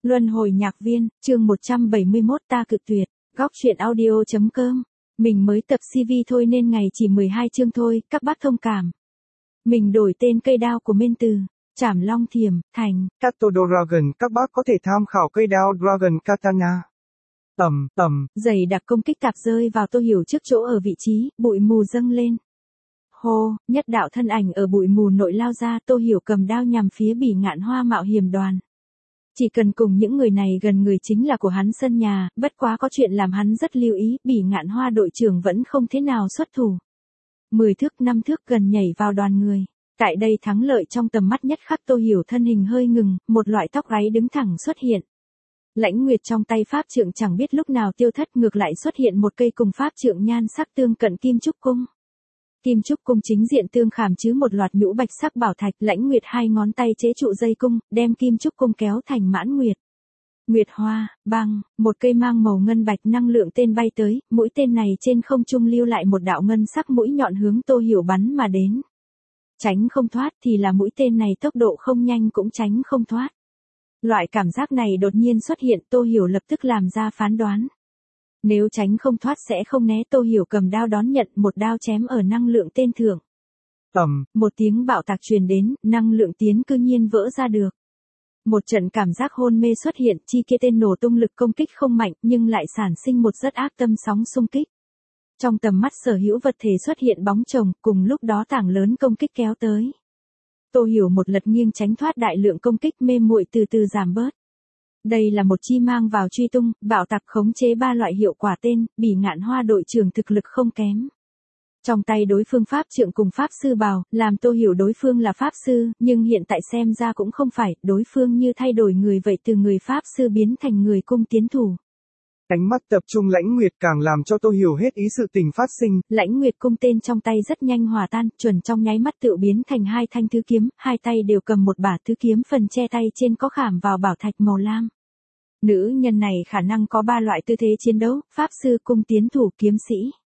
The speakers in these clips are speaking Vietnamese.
Luân hồi nhạc viên, chương 171 ta cự tuyệt, góc truyện audio.com. Mình mới tập CV thôi nên ngày chỉ 12 chương thôi, các bác thông cảm. Mình đổi tên cây đao của Minh từ Trảm Long Thiểm thành Kato Dragon, các bác có thể tham khảo cây đao Dragon Katana. Dày đặc công kích tạp rơi vào Tô Hiểu trước chỗ ở vị trí, bụi mù dâng lên. Hô, nhất đạo thân ảnh ở bụi mù nội lao ra, Tô Hiểu cầm đao nhằm phía Bỉ Ngạn Hoa mạo hiểm đoàn. Chỉ cần cùng những người này gần người chính là của hắn sân nhà, bất quá có chuyện làm hắn rất lưu ý, Bỉ Ngạn Hoa đội trưởng vẫn không thế nào xuất thủ. 10 thước 5 thước gần nhảy vào đoàn người. Tại đây thắng lợi trong tầm mắt nhất khắc Tô Hiểu thân hình hơi ngừng, một loại tóc gáy đứng thẳng xuất hiện. Lãnh Nguyệt trong tay pháp trượng chẳng biết lúc nào tiêu thất, ngược lại xuất hiện một cây cùng pháp trượng nhan sắc tương cận kim trúc cung. Kim trúc cung chính diện tương khảm chứ một loạt nhũ bạch sắc bảo thạch, Lãnh Nguyệt hai ngón tay chế trụ dây cung, đem kim trúc cung kéo thành mãn nguyệt. Nguyệt hoa, băng, một cây mang màu ngân bạch năng lượng tên bay tới, mũi tên này trên không trung lưu lại một đạo ngân sắc mũi nhọn hướng Tô Hiểu bắn mà đến. Tránh không thoát thì là mũi tên này tốc độ không nhanh cũng tránh không thoát. Loại cảm giác này đột nhiên xuất hiện, Tô Hiểu lập tức làm ra phán đoán. Nếu tránh không thoát sẽ không né, Tô Hiểu cầm đao đón nhận, một đao chém ở năng lượng tên thượng. Một tiếng bạo tạc truyền đến, năng lượng tiến cư nhiên vỡ ra được. Một trận cảm giác hôn mê xuất hiện, chi kia tên nổ tung lực công kích không mạnh nhưng lại sản sinh một rất ác tâm sóng xung kích. Trong tầm mắt sở hữu vật thể xuất hiện bóng chồng, cùng lúc đó tảng lớn công kích kéo tới. Tô Hiểu một lật nghiêng tránh thoát đại lượng công kích, mê muội từ từ giảm bớt. Đây là một chi mang vào truy tung, bạo tạc khống chế 3 loại hiệu quả tên, Bỉ Ngạn Hoa đội trưởng thực lực không kém. Trong tay đối phương pháp trượng cùng pháp sư bào, làm Tô Hiểu đối phương là pháp sư, nhưng hiện tại xem ra cũng không phải, đối phương như thay đổi người vậy, từ người pháp sư biến thành người cung tiến thủ. Ánh mắt tập trung Lãnh Nguyệt càng làm cho Tô Hiểu hết ý sự tình phát sinh. Lãnh Nguyệt cung tên trong tay rất nhanh hòa tan, chuẩn trong nháy mắt tự biến thành hai thanh thứ kiếm, hai tay đều cầm một bả thứ kiếm, phần che tay trên có khảm vào bảo thạch màu lam. Nữ nhân này khả năng có 3 loại tư thế chiến đấu, pháp sư, cung tiến thủ, kiếm sĩ.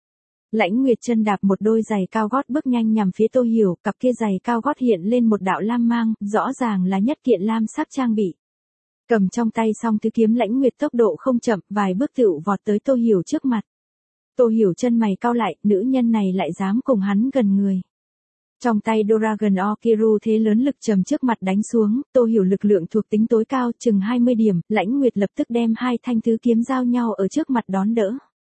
Lãnh Nguyệt chân đạp một đôi giày cao gót bước nhanh nhằm phía Tô Hiểu, cặp kia giày cao gót hiện lên một đạo lam mang, rõ ràng là nhất kiện lam sắc trang bị. Cầm trong tay song thứ kiếm, Lãnh Nguyệt tốc độ không chậm, vài bước tựu vọt tới Tô Hiểu trước mặt. Tô Hiểu chân mày cau lại, nữ nhân này lại dám cùng hắn gần người. Trong tay Dragon Okiru thế lớn lực trầm trước mặt đánh xuống, Tô Hiểu lực lượng thuộc tính tối cao, chừng 20 điểm, Lãnh Nguyệt lập tức đem hai thanh thứ kiếm giao nhau ở trước mặt đón đỡ.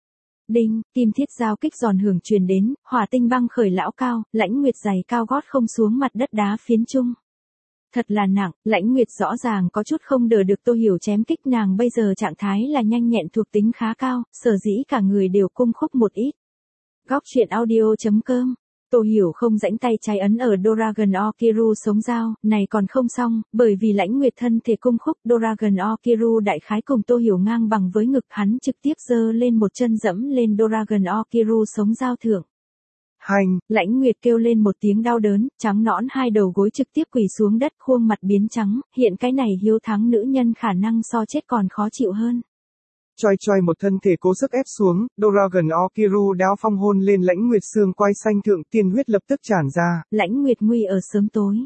Đinh, kim thiết giao kích giòn hưởng truyền đến, hỏa tinh băng khởi lão cao, Lãnh Nguyệt giày cao gót không xuống mặt đất đá phiến chung. Thật là nặng, Lãnh Nguyệt rõ ràng có chút không đỡ được Tô Hiểu chém kích, nàng bây giờ trạng thái là nhanh nhẹn thuộc tính khá cao, sở dĩ cả người đều cung khúc một ít. Góc truyện audio.com. Tô Hiểu không rãnh tay trái ấn ở Dragon Okiru sống dao, này còn không xong, bởi vì Lãnh Nguyệt thân thể cung khúc, Dragon Okiru đại khái cùng Tô Hiểu ngang bằng với ngực, hắn trực tiếp giơ lên một chân dẫm lên Dragon Okiru sống dao thượng. Hành, Lãnh Nguyệt kêu lên một tiếng đau đớn, trắng nõn hai đầu gối trực tiếp quỳ xuống đất, khuôn mặt biến trắng, hiện cái này hiếu thắng nữ nhân khả năng so chết còn khó chịu hơn. Choi một thân thể cố sức ép xuống, Dragon Okiru đao phong hôn lên Lãnh Nguyệt xương quai xanh thượng, tiên huyết lập tức tràn ra. Lãnh Nguyệt nguy ở sớm tối.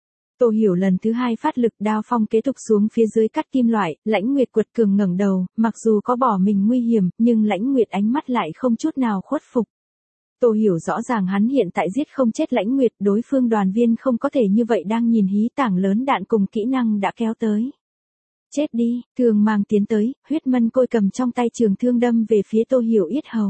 Tô Hiểu lần thứ hai phát lực, đao phong kế tục xuống phía dưới cắt kim loại, Lãnh Nguyệt quật cường ngẩng đầu, mặc dù có bỏ mình nguy hiểm, nhưng Lãnh Nguyệt ánh mắt lại không chút nào khuất phục. Tô Hiểu rõ ràng hắn hiện tại giết không chết Lãnh Nguyệt, đối phương đoàn viên không có thể như vậy đang nhìn hí tảng lớn đạn cùng kỹ năng đã kéo tới. Chết đi, thường mang tiến tới, huyết mân côi cầm trong tay trường thương đâm về phía Tô Hiểu yết hầu.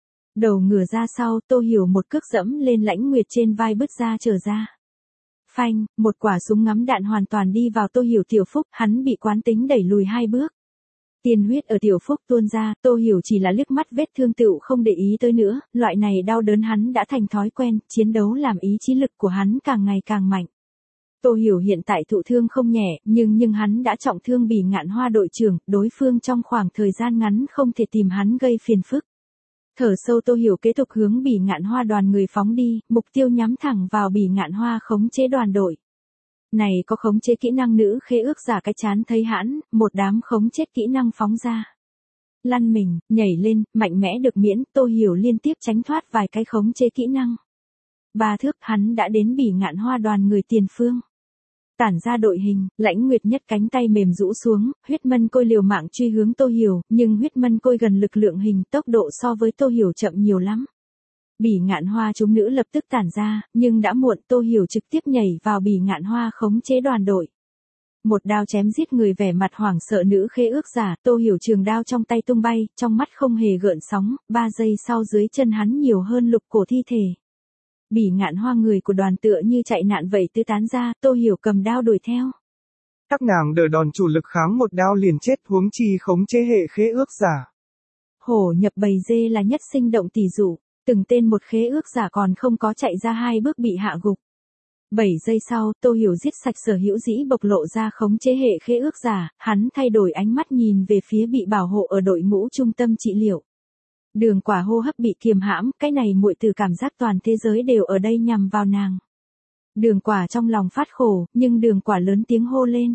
Đầu ngửa ra sau, Tô Hiểu một cước dẫm lên Lãnh Nguyệt trên vai bứt ra trở ra. Phanh, một quả súng ngắm đạn hoàn toàn đi vào Tô Hiểu tiểu phúc, hắn bị quán tính đẩy lùi 2 bước. Tiên huyết ở tiểu phúc tuôn ra, Tô Hiểu chỉ là liếc mắt vết thương tựu không để ý tới nữa, loại này đau đớn hắn đã thành thói quen, chiến đấu làm ý chí lực của hắn càng ngày càng mạnh. Tô Hiểu hiện tại thụ thương không nhẹ, nhưng hắn đã trọng thương Bỉ Ngạn Hoa đội trưởng, đối phương trong khoảng thời gian ngắn không thể tìm hắn gây phiền phức. Thở sâu, Tô Hiểu kế tục hướng Bỉ Ngạn Hoa đoàn người phóng đi, mục tiêu nhắm thẳng vào Bỉ Ngạn Hoa khống chế đoàn đội. Này có khống chế kỹ năng nữ khế ước giả cái chán thấy hãn, một đám khống chết kỹ năng phóng ra. Lăn mình, nhảy lên, mạnh mẽ được miễn, Tô Hiểu liên tiếp tránh thoát vài cái khống chế kỹ năng. 3 thước hắn đã đến Bỉ Ngạn Hoa đoàn người tiền phương. Tản ra đội hình, Lãnh Nguyệt nhất cánh tay mềm rũ xuống, huyết mân côi liều mạng truy hướng Tô Hiểu, nhưng huyết mân côi gần lực lượng hình, tốc độ so với Tô Hiểu chậm nhiều lắm. Bỉ ngạn hoa chúng nữ lập tức tản ra, nhưng đã muộn, Tô Hiểu trực tiếp nhảy vào bỉ ngạn hoa khống chế đoàn đội. Một đao chém giết người, vẻ mặt hoảng sợ nữ khế ước giả, Tô Hiểu trường đao trong tay tung bay, trong mắt không hề gợn sóng, 3 giây sau dưới chân hắn nhiều hơn lục cổ thi thể. Bỉ ngạn hoa người của đoàn tựa như chạy nạn vậy tứ tán ra, Tô Hiểu cầm đao đuổi theo. Các nàng đỡ đòn chủ lực kháng một đao liền chết, huống chi khống chế hệ khế ước giả. Hổ nhập bầy dê là nhất sinh động tỷ dụ, từng tên một khế ước giả còn không có chạy ra 2 bước bị hạ gục. 7 giây sau, Tô Hiểu giết sạch Sở Hữu Dĩ bộc lộ ra khống chế hệ khế ước giả, hắn thay đổi ánh mắt nhìn về phía bị bảo hộ ở đội ngũ trung tâm trị liệu. Đường Quả hô hấp bị kiềm hãm, cái này muội từ cảm giác toàn thế giới đều ở đây nhằm vào nàng. Đường Quả trong lòng phát khổ, nhưng Đường Quả lớn tiếng hô lên.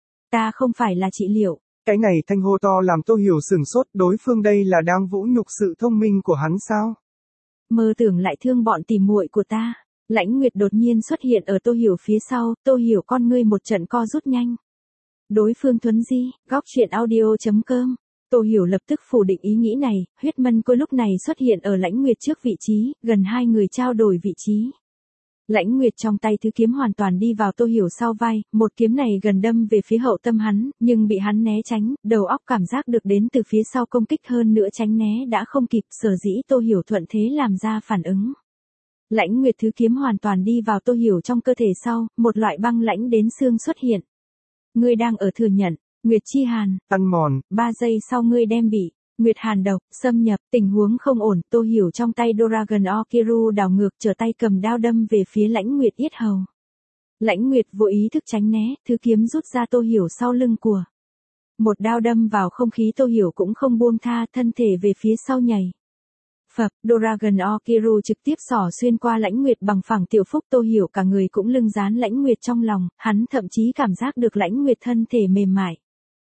Ta không phải là trị liệu. Cái này thanh hô to làm Tô Hiểu sửng sốt, đối phương đây là đang vũ nhục sự thông minh của hắn sao? Mơ tưởng lại thương bọn tỉ muội của ta. Lãnh Nguyệt đột nhiên xuất hiện ở Tô Hiểu phía sau, Tô Hiểu con ngươi một trận co rút nhanh. Đối phương Thuấn Di, góc truyện audio.com. Tô Hiểu lập tức phủ định ý nghĩ này, huyết mân côi lúc này xuất hiện ở Lãnh Nguyệt trước vị trí, gần hai người trao đổi vị trí. Lãnh Nguyệt trong tay thứ kiếm hoàn toàn đi vào Tô Hiểu sau vai, một kiếm này gần đâm về phía hậu tâm hắn, nhưng bị hắn né tránh, đầu óc cảm giác được đến từ phía sau công kích hơn nữa tránh né đã không kịp, sở dĩ Tô Hiểu thuận thế làm ra phản ứng. Lãnh Nguyệt thứ kiếm hoàn toàn đi vào Tô Hiểu trong cơ thể sau, một loại băng lãnh đến xương xuất hiện. Ngươi đang ở thừa nhận, Nguyệt Chi Hàn, ăn mòn, 3 giây sau ngươi đem bị Nguyệt Hàn độc xâm nhập, tình huống không ổn, Tô Hiểu trong tay Dragon Okiru đảo ngược trở tay cầm đao đâm về phía Lãnh Nguyệt yết hầu. Lãnh Nguyệt vô ý thức tránh né, thứ kiếm rút ra Tô Hiểu sau lưng của. Một đao đâm vào không khí, Tô Hiểu cũng không buông tha, thân thể về phía sau nhảy. Phập, Dragon Okiru trực tiếp xỏ xuyên qua Lãnh Nguyệt bằng phẳng tiểu phúc, Tô Hiểu cả người cũng lưng dán Lãnh Nguyệt trong lòng, hắn thậm chí cảm giác được Lãnh Nguyệt thân thể mềm mại.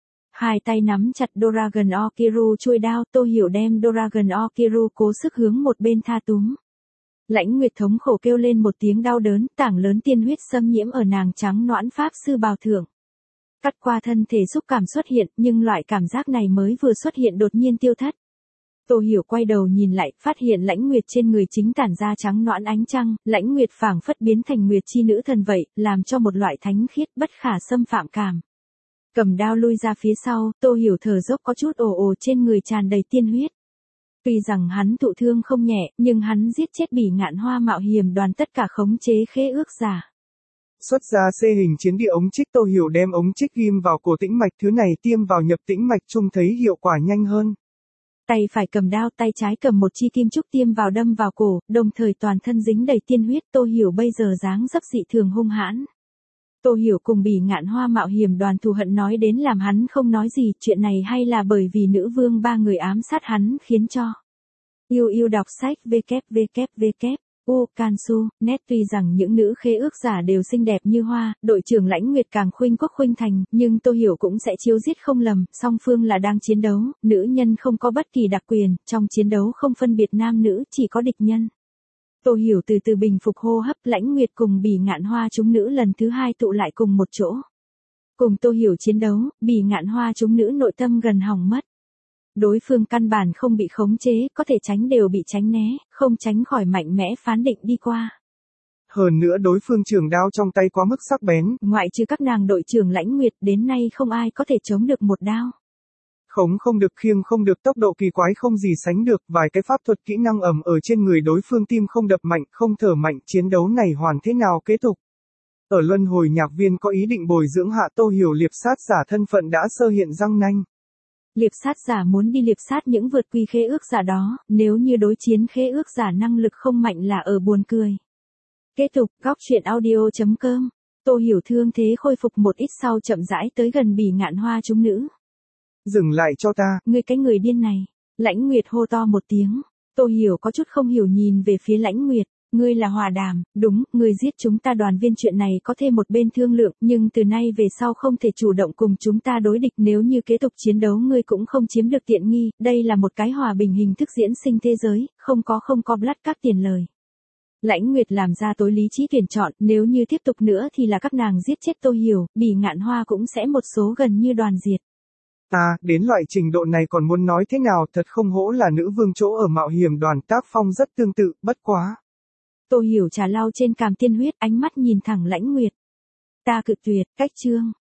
Hai tay nắm chặt Dragon Okiru chuôi đao, Tô Hiểu đem Dragon Okiru cố sức hướng một bên tha túm. Lãnh Nguyệt thống khổ kêu lên một tiếng đau đớn, tảng lớn tiên huyết xâm nhiễm ở nàng trắng nõn pháp sư bào thượng. Cắt qua thân thể xúc cảm xuất hiện, nhưng loại cảm giác này mới vừa xuất hiện đột nhiên tiêu thất. Tô Hiểu quay đầu nhìn lại, phát hiện Lãnh Nguyệt trên người chính tản ra trắng nõn ánh trăng, Lãnh Nguyệt phảng phất biến thành Nguyệt chi nữ thần vậy, làm cho một loại thánh khiết bất khả xâm phạm cảm. Cầm đao lui ra phía sau, Tô Hiểu thở dốc có chút ồ ồ, trên người tràn đầy tiên huyết. Tuy rằng hắn thụ thương không nhẹ, nhưng hắn giết chết Bỉ Ngạn Hoa mạo hiểm đoàn tất cả khống chế khế ước giả. Xuất ra C hình chiến địa ống trích, Tô Hiểu đem ống trích ghim vào cổ tĩnh mạch, thứ này tiêm vào nhập tĩnh mạch chung thấy hiệu quả nhanh hơn. Tay phải cầm đao, tay trái cầm một chi kim trúc tiêm vào đâm vào cổ, đồng thời toàn thân dính đầy tiên huyết, Tô Hiểu bây giờ dáng dấp dị thường hung hãn. Tô Hiểu cùng Bỉ Ngạn Hoa mạo hiểm đoàn thù hận nói đến làm hắn không nói gì, chuyện này hay là bởi vì nữ vương ba người ám sát hắn khiến cho. Yêu đọc sách www. Kansu, net tuy rằng những nữ khế ước giả đều xinh đẹp như hoa, đội trưởng Lãnh Nguyệt càng khuynh quốc khuynh thành, nhưng Tô Hiểu cũng sẽ chiếu giết không lầm, song phương là đang chiến đấu, nữ nhân không có bất kỳ đặc quyền, trong chiến đấu không phân biệt nam nữ, chỉ có địch nhân. Tô Hiểu từ từ bình phục hô hấp, Lãnh Nguyệt cùng Bỉ Ngạn Hoa chúng nữ lần thứ hai tụ lại cùng một chỗ. Cùng Tô Hiểu chiến đấu, Bỉ Ngạn Hoa chúng nữ nội tâm gần hỏng mất. Đối phương căn bản không bị khống chế, có thể tránh đều bị tránh né, không tránh khỏi mạnh mẽ phán định đi qua. Hơn nữa đối phương trường đao trong tay quá mức sắc bén. Ngoại trừ các nàng đội trưởng Lãnh Nguyệt, đến nay không ai có thể chống được một đao. Khống không được, khiêng không được, tốc độ kỳ quái không gì sánh được, vài cái pháp thuật kỹ năng ầm ở trên người đối phương, tim không đập mạnh, không thở mạnh, chiến đấu này hoàn thế nào kết thúc. Ở luân hồi nhạc viên có ý định bồi dưỡng hạ Tô Hiểu liệp sát giả thân phận đã sơ hiện răng nanh. Liệp sát giả muốn đi liệp sát những vượt quy khế ước giả đó, nếu như đối chiến khế ước giả năng lực không mạnh là ở buồn cười. Kết thúc, góc truyện audio.com. Tô Hiểu thương thế khôi phục một ít sau chậm rãi tới gần Bỉ Ngạn Hoa chúng nữ. Dừng lại cho ta. Ngươi cái người điên này. Lãnh Nguyệt hô to một tiếng. Tô Hiểu có chút không hiểu nhìn về phía Lãnh Nguyệt. Ngươi là Hòa Đàm, đúng, ngươi giết chúng ta đoàn viên, chuyện này có thêm một bên thương lượng, nhưng từ nay về sau không thể chủ động cùng chúng ta đối địch, nếu như kế tục chiến đấu ngươi cũng không chiếm được tiện nghi, đây là một cái hòa bình hình thức diễn sinh thế giới, không có Blood các tiền lời. Lãnh Nguyệt làm ra tối lý trí tuyển chọn, nếu như tiếp tục nữa thì là các nàng giết chết Tô Hiểu, Bỉ Ngạn Hoa cũng sẽ một số gần như đoàn diệt. Đến loại trình độ này còn muốn nói thế nào, thật không hổ là nữ vương chỗ ở mạo hiểm đoàn, tác phong rất tương tự, bất quá. Tô Hiểu trà lau trên cằm tiên huyết, ánh mắt nhìn thẳng Lãnh Nguyệt. Ta cự tuyệt, cách chương.